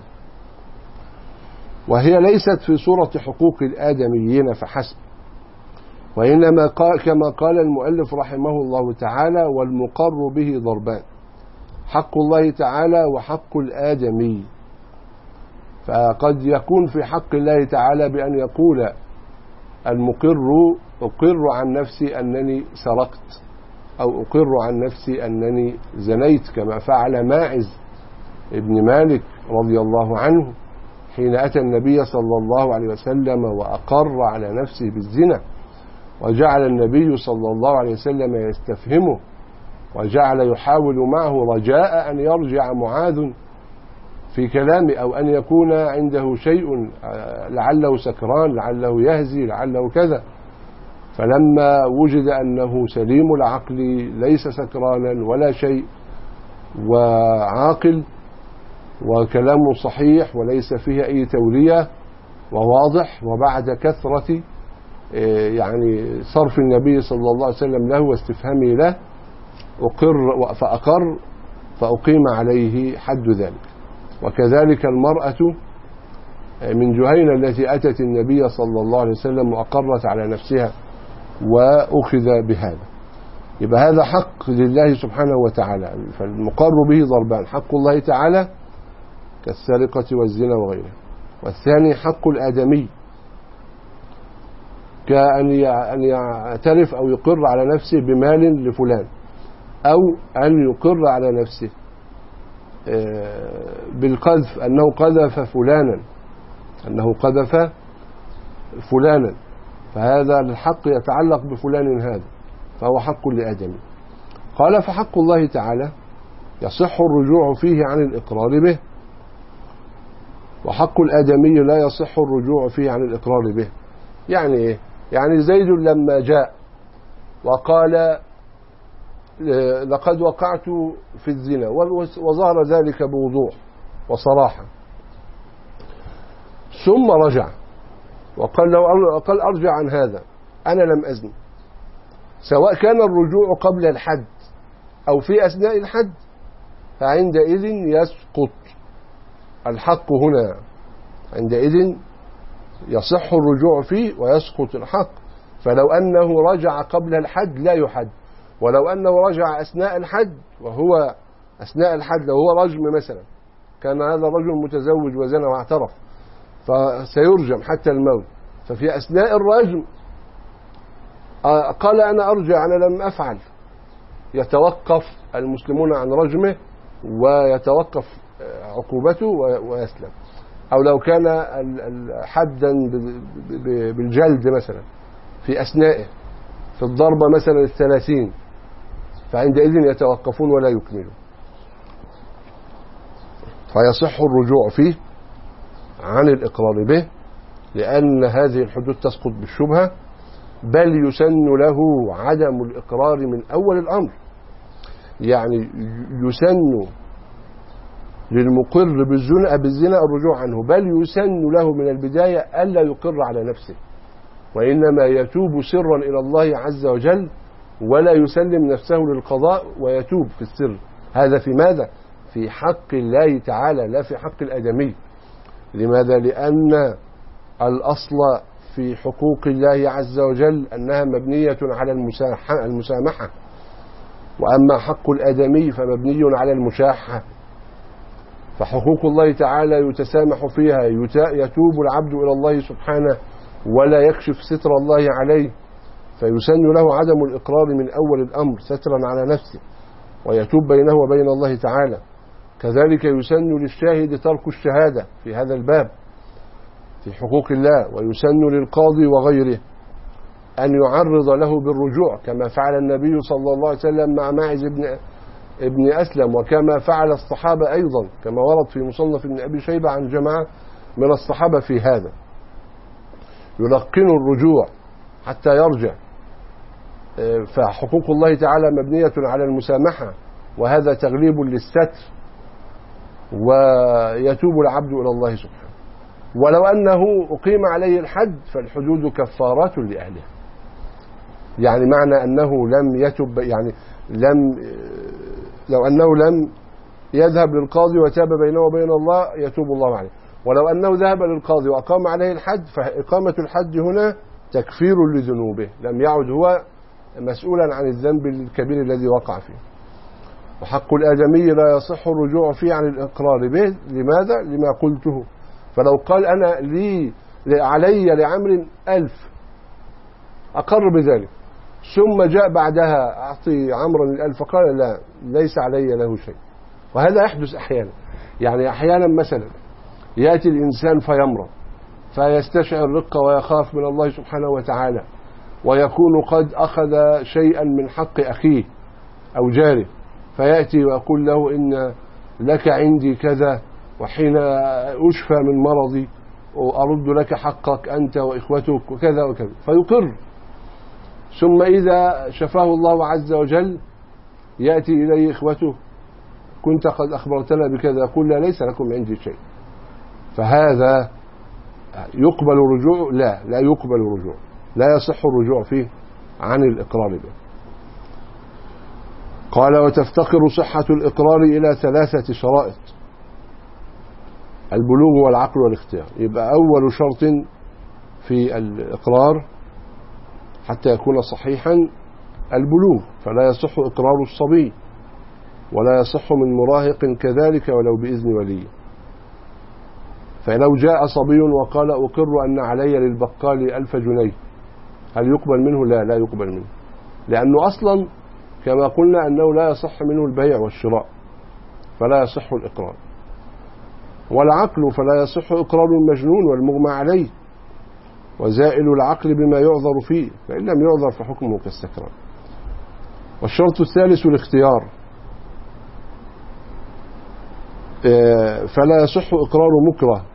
Speaker 2: وهي ليست في صورة حقوق الآدميين فحسب، وإنما قال كما قال المؤلف رحمه الله تعالى: والمقر به ضربان: حق الله تعالى وحق الآدمي. فقد يكون في حق الله تعالى بأن يقول المقر: أقر عن نفسي أنني سرقت، أو أقر عن نفسي أنني زنيت، كما فعل ماعز ابن مالك رضي الله عنه حين أتى النبي صلى الله عليه وسلم وأقر على نفسه بالزنا، وجعل النبي صلى الله عليه وسلم يستفهمه، وجعل يحاول معه رجاء أن يرجع معاذ في كلامه، أو أن يكون عنده شيء لعله سكران، لعله يهزي، لعله كذا. فلما وجد أنه سليم العقل ليس سكرانا ولا شيء، وعاقل، وكلامه صحيح وليس فيه أي تورية وواضح، وبعد كثرة يعني صرف النبي صلى الله عليه وسلم له واستفهامه له، أقر فأقر فأقيم عليه حد ذلك. وكذلك المرأة من جهينة التي أتت النبي صلى الله عليه وسلم وأقرت على نفسها وأخذ بهذا. يبقى هذا حق لله سبحانه وتعالى. فالمقر به ضربان: حق الله تعالى كالسرقة والزنا وغيره، والثاني حق الآدمي كأن يعترف أو يقر على نفسه بمال لفلان، أو أن يقر على نفسه بالقذف، أنه قذف فلانا، أنه قذف فلانا، فهذا الحق يتعلق بفلان هذا، فهو حق لآدمي. قال فحق الله تعالى يصح الرجوع فيه عن الإقرار به، وحق الآدمي لا يصح الرجوع فيه عن الإقرار به. يعني إيه؟ يعني زيد لما جاء وقال لقد وقعت في الزنا وظهر ذلك بوضوح وصراحة، ثم رجع وقال لو قال أرجع عن هذا أنا لم أزن، سواء كان الرجوع قبل الحد أو في أثناء الحد، فعندئذ يسقط الحق هنا، عندئذ يصح الرجوع فيه ويسقط الحق. فلو أنه رجع قبل الحد لا يحد، ولو أنه رجع أثناء الحد، وهو أثناء الحد لو هو رجم مثلا، كان هذا الرجل متزوج وزنى واعترف فسيرجم حتى الموت، ففي أثناء الرجم قال أنا أرجع أنا لم أفعل، يتوقف المسلمون عن رجمه ويتوقف عقوبته ويسلم. أو لو كان حدا بالجلد مثلا في أثنائه في الضربة مثلا الثلاثين، فعندئذ يتوقفون ولا يكملون، فيصح الرجوع فيه عن الإقرار به، لأن هذه الحدود تسقط بالشبهة، بل يسن له عدم الإقرار من أول الأمر. يعني يسن للمقر بالزنا بالزنا الرجوع عنه، بل يسن له من البداية ألا يقر على نفسه، وإنما يتوب سرا إلى الله عز وجل ولا يسلم نفسه للقضاء ويتوب في السر. هذا في ماذا؟ في حق الله تعالى لا في حق الآدمي. لماذا؟ لأن الأصل في حقوق الله عز وجل أنها مبنية على المسامحة، وأما حق الآدمي فمبني على المشاحة. فحقوق الله تعالى يتسامح فيها، يتوب العبد إلى الله سبحانه ولا يكشف ستر الله عليه، فيسن له عدم الإقرار من أول الأمر سترا على نفسه، ويتوب بينه وبين الله تعالى. كذلك يسن للشاهد ترك الشهادة في هذا الباب في حقوق الله، ويسن للقاضي وغيره أن يعرض له بالرجوع كما فعل النبي صلى الله عليه وسلم مع ماعز ابن ابن أسلم، وكما فعل الصحابة أيضا كما ورد في مصنف ابن أبي شيبة عن جماعة من الصحابة في هذا، يلقن الرجوع حتى يرجع. فحقوق الله تعالى مبنية على المسامحة، وهذا تغليب للستر، ويتوب العبد إلى الله سبحانه. ولو أنه أقيم عليه الحد فالحدود كفارات لأهلها، يعني معنى أنه لم يتب، يعني لم لو أنه لم يذهب للقاضي وتاب بينه وبين الله يتوب الله عليه، ولو أنه ذهب للقاضي وأقام عليه الحد فإقامة الحد هنا تكفير لذنوبه، لم يعد هو مسؤولا عن الذنب الكبير الذي وقع فيه. وحق الآدمي لا يصح الرجوع فيه عن الإقرار به. لماذا؟ لما قلته. فلو قال أنا لي علي لعمر ألف أقر بذلك، ثم جاء بعدها أعطي عمرا الألف قال لا ليس علي له شيء، وهذا يحدث أحيانا. يعني أحيانا مثلا يأتي الإنسان فيمرض فيستشعر رقة ويخاف من الله سبحانه وتعالى، ويكون قد أخذ شيئا من حق أخيه أو جاره، فيأتي ويقول له إن لك عندي كذا، وحين أشفى من مرضي وأرد لك حقك أنت وإخوتك وكذا وكذا، فيقر. ثم إذا شفاه الله عز وجل يأتي إليه إخوته كنت قد أخبرتنا بكذا، يقول لا ليس لكم عندي شيء. فهذا يقبل الرجوع؟ لا لا يقبل الرجوع، لا يصح الرجوع فيه عن الإقرار به. قال وتفتقر صحة الإقرار إلى ثلاثة شرائط: البلوغ والعقل والاختيار. يبقى أول شرط في الإقرار حتى يكون صحيحا البلوغ، فلا يصح إقرار الصبي، ولا يصح من مراهق كذلك ولو بإذن ولي. فلو جاء صبي وقال أقر أن علي للبقال ألف جنيه، هل يقبل منه؟ لا لا يقبل منه، لأنه أصلا كما قلنا أنه لا يصح منه البيع والشراء، فلا يصح الإقرار. والعقل فلا يصح إقرار المجنون والمغمى عليه، وزائل العقل بما يعذر فيه، فإن لم يعذر فحكمه كالسكران. والشرط الثالث الاختيار، فلا يصح إقرار مكره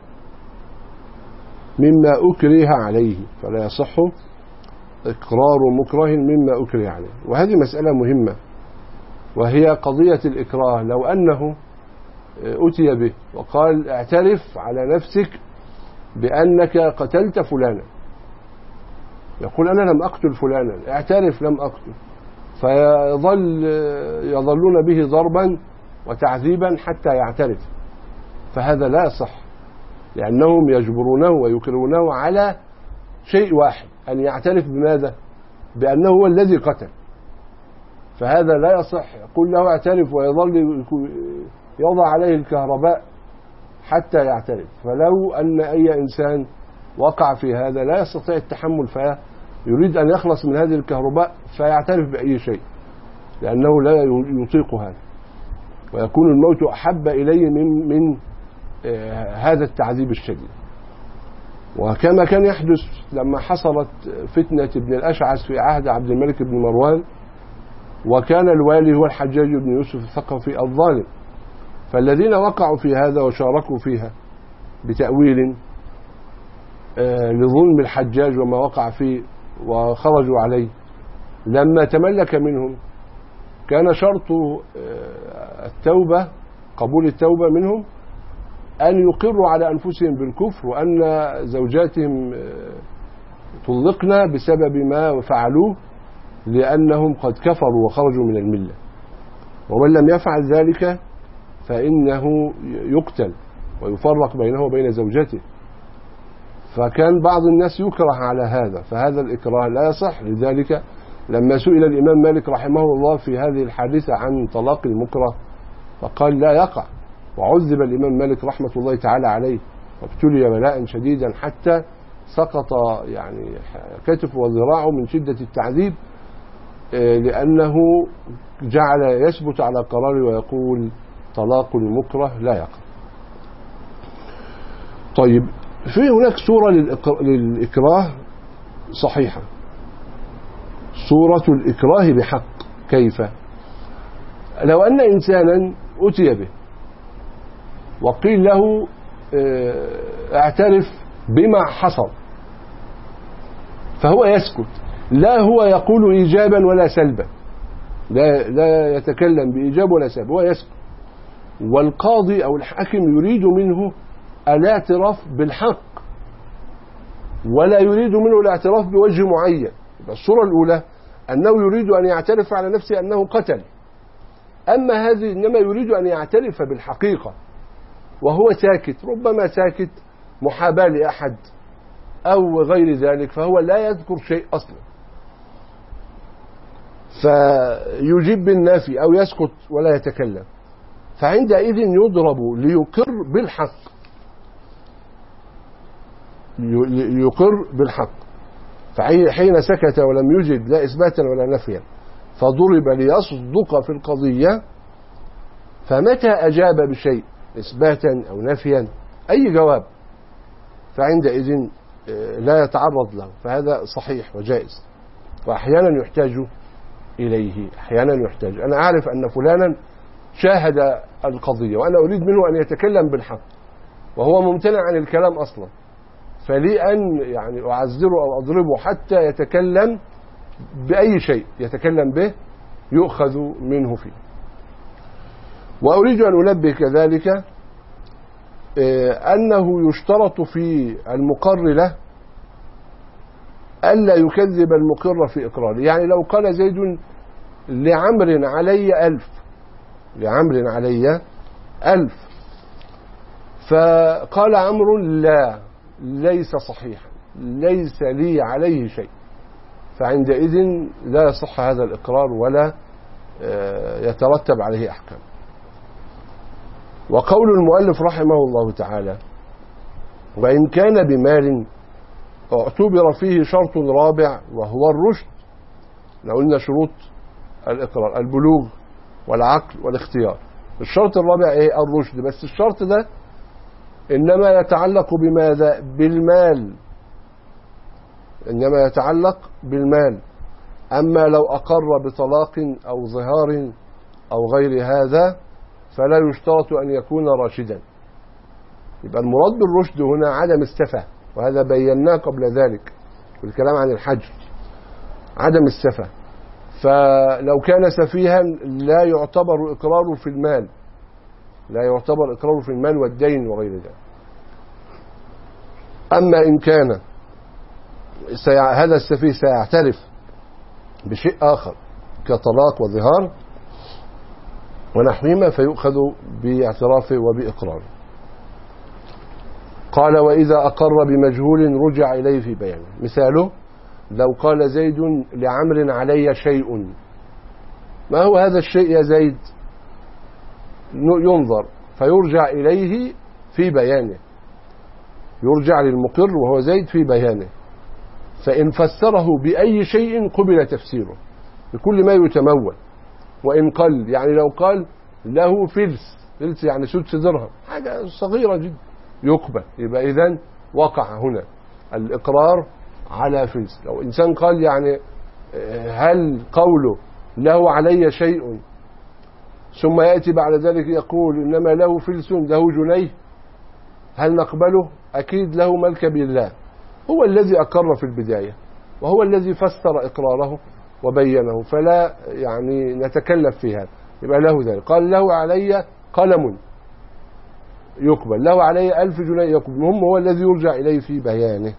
Speaker 2: مما أكره عليه، فلا يصح إقرار مكره مما أكره عليه. وهذه مسألة مهمة، وهي قضية الإكراه. لو أنه أتي به وقال اعترف على نفسك بأنك قتلت فلانا، يقول أنا لم أقتل فلانا، اعترف لم أقتل، فيظل يظلون به ضربا وتعذيبا حتى يعترف، فهذا لا يصح، لأنهم يجبرونه ويكرهونه على شيء واحد، أن يعترف بماذا؟ بأنه هو الذي قتل، فهذا لا يصح. يقول له اعترف ويظل يضع عليه الكهرباء حتى يعترف. فلو أن أي إنسان وقع في هذا لا يستطيع التحمل، فيريد أن يخلص من هذه الكهرباء فيعترف بأي شيء، لأنه لا يطيق هذا، ويكون الموت أحب إليه من, من هذا التعذيب الشديد. وكما كان يحدث لما حصلت فتنة ابن الأشعث في عهد عبد الملك بن مروان، وكان الوالي هو الحجاج بن يوسف الثقفي الظالم، فالذين وقعوا في هذا وشاركوا فيها بتأويل لظلم الحجاج وما وقع فيه وخرجوا عليه، لما تملك منهم كان شرط التوبة، قبول التوبة منهم، أن يقروا على أنفسهم بالكفر، وأن زوجاتهم طلقنا بسبب ما فعلوه لأنهم قد كفروا وخرجوا من الملة، ومن لم يفعل ذلك فإنه يقتل ويفرق بينه وبين زوجته. فكان بعض الناس يكره على هذا، فهذا الإكراه لا يصح. لذلك لما سئل الإمام مالك رحمه الله في هذه الحادثة عن طلاق المكره فقال لا يقع، وعذب الإمام مالك رحمة الله تعالى عليه وابتلي بلاء شديدا حتى سقط يعني كتفه وذراعه من شدة التعذيب، لأنه جعل يثبت على قراره ويقول طلاق المكره لا يقع. طيب، في هناك صورة للإكراه صحيحة، صورة الإكراه بحق. كيف؟ لو أن إنسانا أتي به وقيل له اعترف بما حصل، فهو يسكت، لا هو يقول إيجابا ولا سلبا، لا, لا يتكلم بإيجاب ولا سلب، هو يسكت، والقاضي أو الحاكم يريد منه الاعتراف بالحق ولا يريد منه الاعتراف بوجه معين. الصورة الأولى أنه يريد أن يعترف على نفسه أنه قتل، أما هذه إنما يريد أن يعترف بالحقيقة وهو ساكت، ربما ساكت محاباة لأحد أو غير ذلك، فهو لا يذكر شيء أصلا، فيجيب بالنافي أو يسكت ولا يتكلم، فعندئذ يضرب ليقر بالحق، يقر بالحق. فحين سكت ولم يجب لا إثباتا ولا نفيا فضرب ليصدق في القضية، فمتى أجاب بشيء إثباتا أو نفيا أي جواب فعندئذ لا يتعرض له، فهذا صحيح وجائز. وأحيانا يحتاج إليه، أحيانا يحتاج، أنا أعرف أن فلانا شاهد القضية وأنا أريد منه أن يتكلم بالحق وهو ممتنع عن الكلام أصلا، فلي أن يعني أعذره أو أضربه حتى يتكلم بأي شيء يتكلم به يؤخذ منه فيه. وأريد أن أنبه كذلك أنه يشترط في المقر له ألا يكذب المقر في إقراره. يعني لو قال زيد لعمر علي ألف، لعمر علي ألف، فقال عمرو لا ليس صحيحا، ليس لي عليه شيء، فعندئذ لا يصح هذا الإقرار ولا يترتب عليه أحكام. وقول المؤلف رحمه الله تعالى وإن كان بمال اعتبر فيه شرط رابع وهو الرشد. لو قلنا شروط الإقرار البلوغ والعقل والاختيار، الشرط الرابع ايه؟ الرشد. بس الشرط ده إنما يتعلق بماذا؟ بالمال، إنما يتعلق بالمال. أما لو أقر بطلاق أو ظهار أو غير هذا فلا يشترط أن يكون راشدا. يبقى المراد بالرشد هنا عدم السفه، وهذا بيناه قبل ذلك بالكلام عن الحجر، عدم السفه. فلو كان سفيها لا يعتبر إقراره في المال، لا يعتبر إقراره في المال والدين وغير ذلك. أما إن كان سيع... هذا السفيه سيعترف بشيء آخر كطلاق وظهار ونحوهما فيؤخذ باعترافه وبإقراره. قال وإذا أقر بمجهول رجع إليه في بيانه. مثاله لو قال زيد لعمر علي شيء، ما هو هذا الشيء يا زيد؟ ينظر فيرجع إليه في بيانه، يرجع للمقر وهو زيد في بيانه، فإن فسره بأي شيء قبل تفسيره بكل ما يتمول. وإن قل يعني لو قال له فلس، فلس يعني سدس درهم، حاجة صغيرة جدا، يقبل. يبقى إذن وقع هنا الإقرار على فلس. لو إنسان قال يعني هل قوله له علي شيء ثم يأتي بعد ذلك يقول إنما له فلس له جنيه، هل نقبله؟ أكيد له ملك بالله، هو الذي أقر في البداية وهو الذي فسر إقراره وبينه، فلا يعني نتكلف في هذا. يبقى له ذلك. قال له علي قلم يقبل، له علي ألف جنيه يقبل، المهم هو الذي يرجع إليه في بيانه.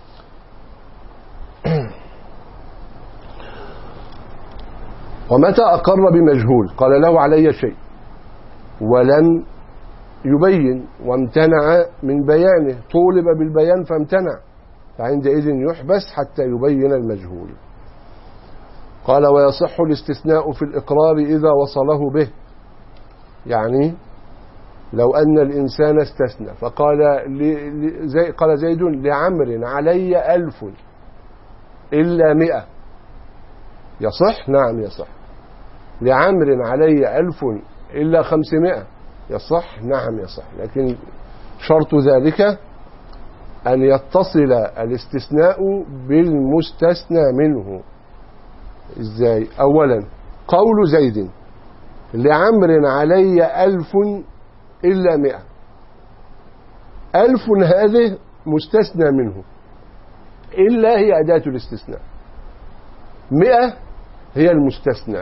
Speaker 2: ومتى أقر بمجهول قال له علي شيء ولم يبين وامتنع من بيانه، طولب بالبيان فامتنع، فعندئذ يحبس حتى يبين المجهول. قال ويصح الاستثناء في الإقرار إذا وصله به. يعني لو أن الإنسان استثنى فقال زي قال زيد لعمر علي ألف إلا مئة، يصح؟ نعم يصح. لعمر علي ألف إلا خمسمائة، يصح؟ نعم يصح. لكن شرط ذلك أن يتصل الاستثناء بالمستثنى منه. إزاي؟ أولا قول زيد لعمر علي ألف إلا مئة، ألف هذه مستثنى منه، إلا هي أداة الاستثناء، مئة هي المستثنى،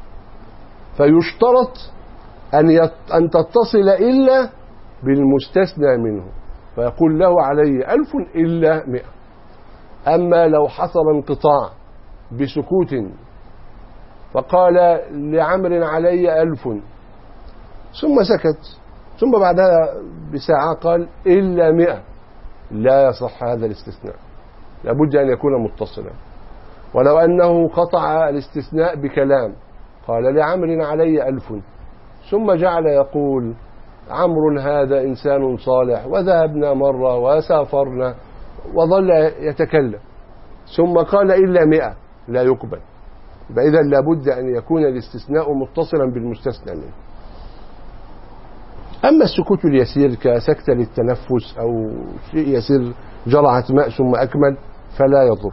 Speaker 2: فيشترط أن يت... أن تتصل إلا بالمستثنى منه، فيقول له علي ألف إلا مئة. أما لو حصل انقطاع بسكوت فقال لعمر علي ألف ثم سكت ثم بعدها بساعة قال إلا مئة، لا يصح هذا الاستثناء، لابد أن يكون متصلا. ولو أنه قطع الاستثناء بكلام قال لعمر علي ألف ثم جعل يقول عمرو هذا إنسان صالح وذهبنا مرة وسافرنا وظل يتكلم ثم قال إلا مئة، لا يقبل. إذا لابد أن يكون الاستثناء متصلا بالمستثنى منه. أما السكوت اليسير كسكتة للتنفس أو شيء يسير جرعة ماء ثم أكمل فلا يضر.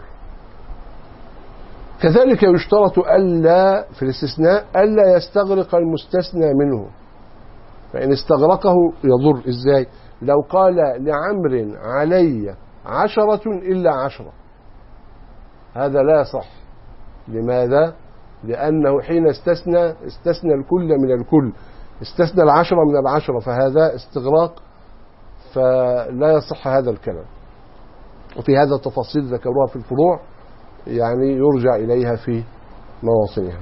Speaker 2: كذلك يشترط ألا في الاستثناء ألا يستغرق المستثنى منه، فإن استغرقه يضر. إزاي؟ لو قال لعمر علي عشرة إلا عشرة، هذا لا يصح. لماذا؟ لأنه حين استثنى استثنى الكل من الكل، استثنى العشرة من العشرة، فهذا استغراق، فلا يصح هذا الكلام. وفي هذا التفاصيل ذكروها في الفروع، يعني يرجع إليها في مواطنها.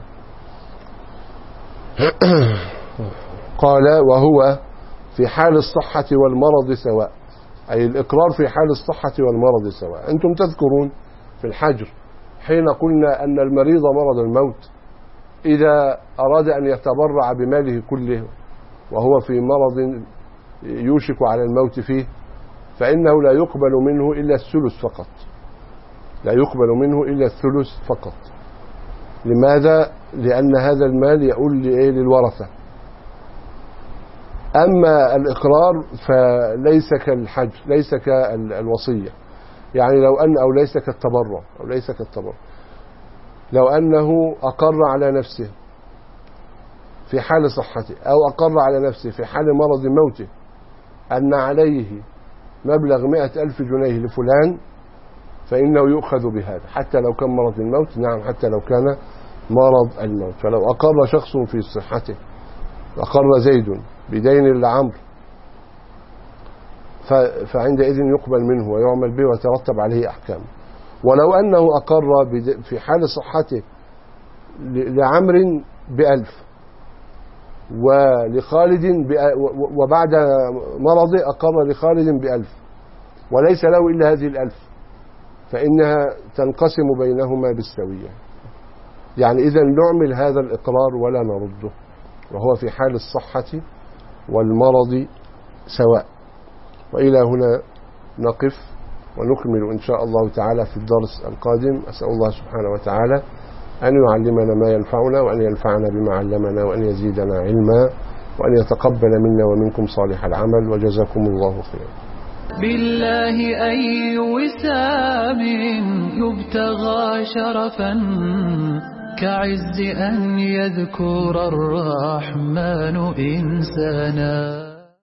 Speaker 2: قال وهو في حال الصحة والمرض سواء، أي الإقرار في حال الصحة والمرض سواء. أنتم تذكرون في الحجر حين قلنا أن المريض مرض الموت إذا أراد أن يتبرع بماله كله وهو في مرض يوشك على الموت فيه فإنه لا يقبل منه إلا الثلث فقط، لا يقبل منه إلا الثلث فقط. لماذا؟ لأن هذا المال يؤول للورثة. أما الإقرار فليس كالحج، ليس كالوصية. يعني لو أن أو ليس كالتبرع أو ليس كالتبرع لو أنه أقر على نفسه في حال صحته أو أقر على نفسه في حال مرض موته أن عليه مبلغ مئة ألف جنيه لفلان، فإنه يؤخذ بهذا حتى لو كان مرض الموت. نعم، حتى لو كان مرض الموت. فلو أقر شخص في صحته، أقر زيد بدين لعمرو، فعندئذ يقبل منه ويعمل به ويترتب عليه أحكام. ولو أنه أقر في حال صحته لعمر بألف ولخالد وبعد مرضه أقر لخالد بألف وليس له إلا هذه الألف، فإنها تنقسم بينهما بالسوية. يعني إذا نعمل هذا الإقرار ولا نرده، وهو في حال الصحة والمرض سواء. وإلى هنا نقف ونكمل إن شاء الله تعالى في الدرس القادم. أسأل الله سبحانه وتعالى أن يعلمنا ما ينفعنا وأن ينفعنا بما علمنا وأن يزيدنا علما وأن يتقبل منا ومنكم صالح العمل، وجزاكم الله خيرا.
Speaker 1: بالله أي وسام يبتغى شرفا كعز أن يذكر الرحمن إنسانا.